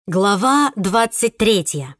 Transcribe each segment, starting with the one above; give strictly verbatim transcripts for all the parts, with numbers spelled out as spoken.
Глава двадцать третья.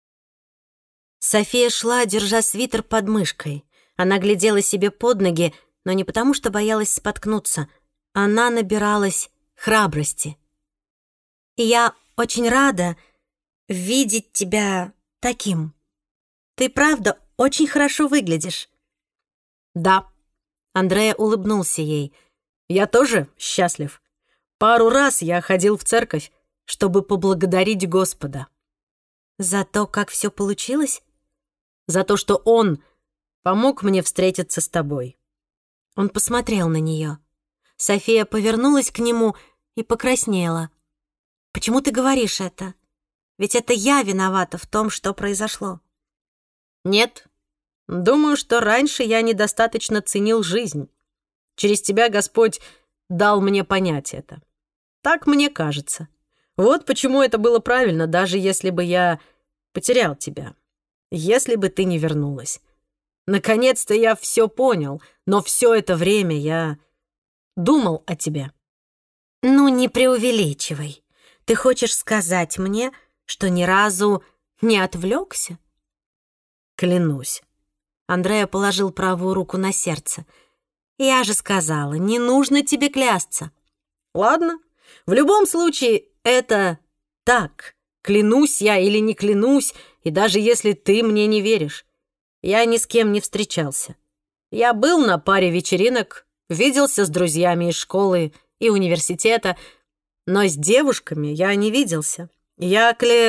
София шла, держа свитер под мышкой. Она глядела себе под ноги, но не потому, что боялась споткнуться. Она набиралась храбрости. «И я очень рада видеть тебя таким. Ты правда очень хорошо выглядишь». «Да», — Андреа улыбнулся ей. «Я тоже счастлив. Пару раз я ходил в церковь, чтобы поблагодарить Господа». «За то, как все получилось?» «За то, что Он помог мне встретиться с тобой». Он посмотрел на нее. София повернулась к нему и покраснела. «Почему ты говоришь это? Ведь это я виновата в том, что произошло». «Нет, думаю, что раньше я недостаточно ценил жизнь. Через тебя Господь дал мне понять это. Так мне кажется. Вот почему это было правильно, даже если бы я потерял тебя. Если бы ты не вернулась. Наконец-то я все понял, но все это время я думал о тебе». «Ну, не преувеличивай. Ты хочешь сказать мне, что ни разу не отвлекся?» «Клянусь». Андреа положил правую руку на сердце. «Я же сказала, не нужно тебе клясться». «Ладно, в любом случае это так. Клянусь я или не клянусь, и даже если ты мне не веришь. Я ни с кем не встречался. Я был на паре вечеринок, виделся с друзьями из школы и университета, но с девушками я не виделся. Я кле...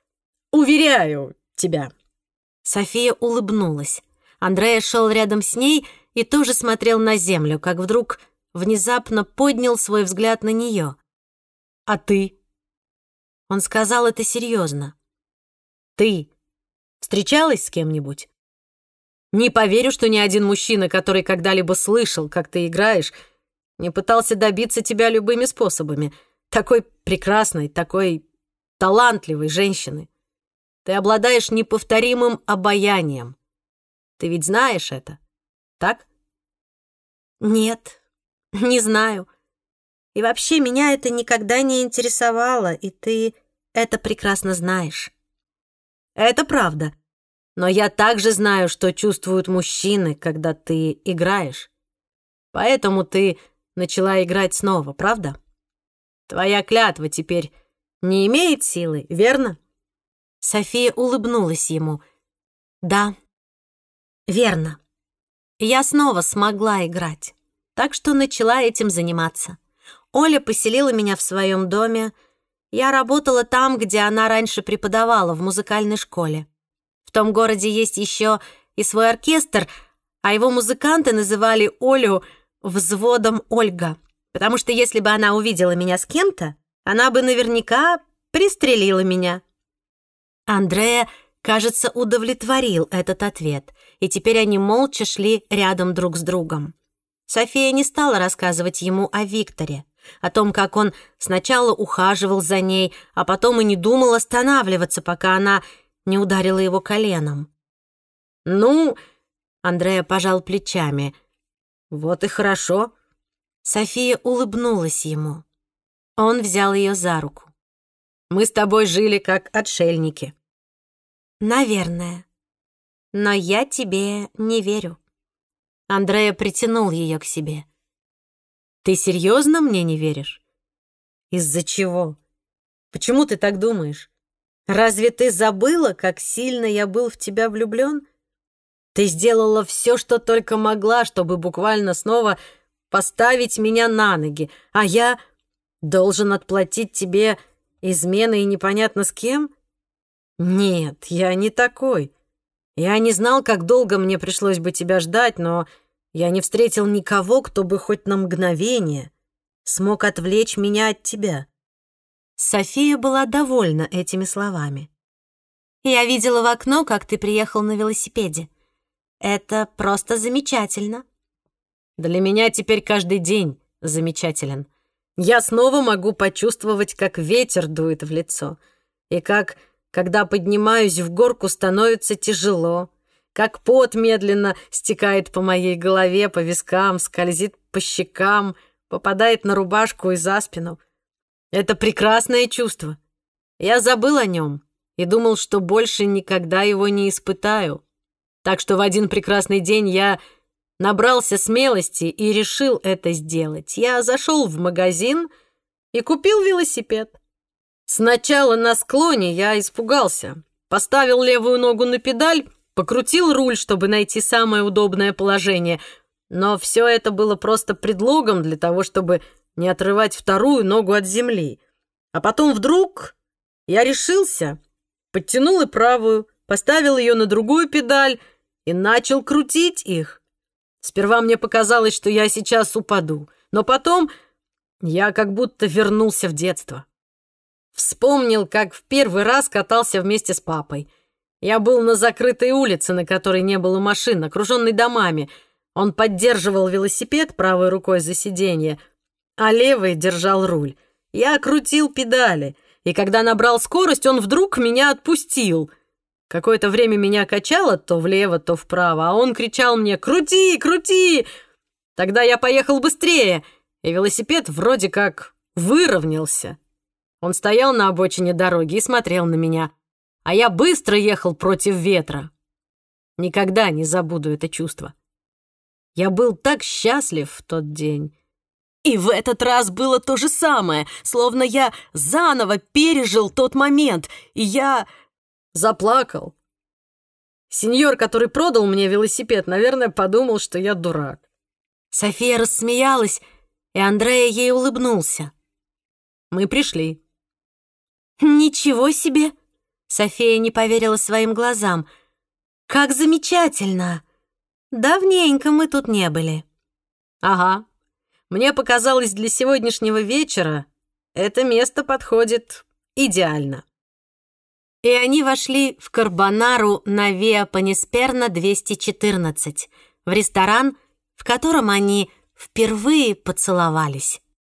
уверяю тебя». София улыбнулась. Андреа шел рядом с ней и тоже смотрел на землю, как вдруг внезапно поднял свой взгляд на нее. «А ты?» Он сказал это серьезно. «Ты встречалась с кем-нибудь? Не поверю, что ни один мужчина, который когда-либо слышал, как ты играешь, не пытался добиться тебя любыми способами. Такой прекрасной, такой талантливой женщины. Ты обладаешь неповторимым обаянием. Ты ведь знаешь это, так?» «Нет, не знаю. И вообще меня это никогда не интересовало, и ты это прекрасно знаешь». «Это правда. Но я также знаю, что чувствуют мужчины, когда ты играешь. Поэтому ты начала играть снова, правда? Твоя клятва теперь не имеет силы, верно?» София улыбнулась ему. «Да, верно. Я снова смогла играть, так что начала этим заниматься. Оля поселила меня в своем доме. Я работала там, где она раньше преподавала, в музыкальной школе. В том городе есть еще и свой оркестр, а его музыканты называли Олю «взводом Ольга», потому что если бы она увидела меня с кем-то, она бы наверняка пристрелила меня». Андреа, кажется, удовлетворил этот ответ, и теперь они молча шли рядом друг с другом. София не стала рассказывать ему о Викторе, о том, как он сначала ухаживал за ней, а потом и не думал останавливаться, пока она не ударила его коленом. «Ну...» — Андреа пожал плечами. «Вот и хорошо». София улыбнулась ему. Он взял ее за руку. «Мы с тобой жили как отшельники». «Наверное. Но я тебе не верю». Андреа притянул ее к себе. «Ты серьезно мне не веришь? Из-за чего? Почему ты так думаешь? Разве ты забыла, как сильно я был в тебя влюблен? Ты сделала все, что только могла, чтобы буквально снова поставить меня на ноги, а я должен отплатить тебе изменой непонятно с кем? Нет, я не такой. Я не знал, как долго мне пришлось бы тебя ждать, но я не встретил никого, кто бы хоть на мгновение смог отвлечь меня от тебя». София была довольна этими словами. «Я видела в окно, как ты приехал на велосипеде. Это просто замечательно». «Для меня теперь каждый день замечателен. Я снова могу почувствовать, как ветер дует в лицо, и как, когда поднимаюсь в горку, становится тяжело, как пот медленно стекает по моей голове, по вискам, скользит по щекам, попадает на рубашку и за спину. Это прекрасное чувство. Я забыл о нем и думал, что больше никогда его не испытаю. Так что в один прекрасный день я набрался смелости и решил это сделать. Я зашел в магазин и купил велосипед. Сначала на склоне я испугался. Поставил левую ногу на педаль, покрутил руль, чтобы найти самое удобное положение. Но все это было просто предлогом для того, чтобы не отрывать вторую ногу от земли. А потом вдруг я решился, подтянул и правую, поставил ее на другую педаль и начал крутить их. Сперва мне показалось, что я сейчас упаду, но потом я как будто вернулся в детство. Вспомнил, как в первый раз катался вместе с папой. Я был на закрытой улице, на которой не было машин, окруженной домами. Он поддерживал велосипед правой рукой за сиденье, а левой держал руль. Я крутил педали, и когда набрал скорость, он вдруг меня отпустил. Какое-то время меня качало то влево, то вправо, а он кричал мне «Крути, крути!». Тогда я поехал быстрее, и велосипед вроде как выровнялся. Он стоял на обочине дороги и смотрел на меня, а я быстро ехал против ветра. Никогда не забуду это чувство. Я был так счастлив в тот день. И в этот раз было то же самое, словно я заново пережил тот момент, и я заплакал. Сеньор, который продал мне велосипед, наверное, подумал, что я дурак. София рассмеялась, и Андреа ей улыбнулся. Мы пришли. «Ничего себе!» София не поверила своим глазам. «Как замечательно! Давненько мы тут не были». «Ага. Мне показалось, для сегодняшнего вечера это место подходит идеально». И они вошли в Карбонару на Виа Панисперна двести четырнадцать, в ресторан, в котором они впервые поцеловались.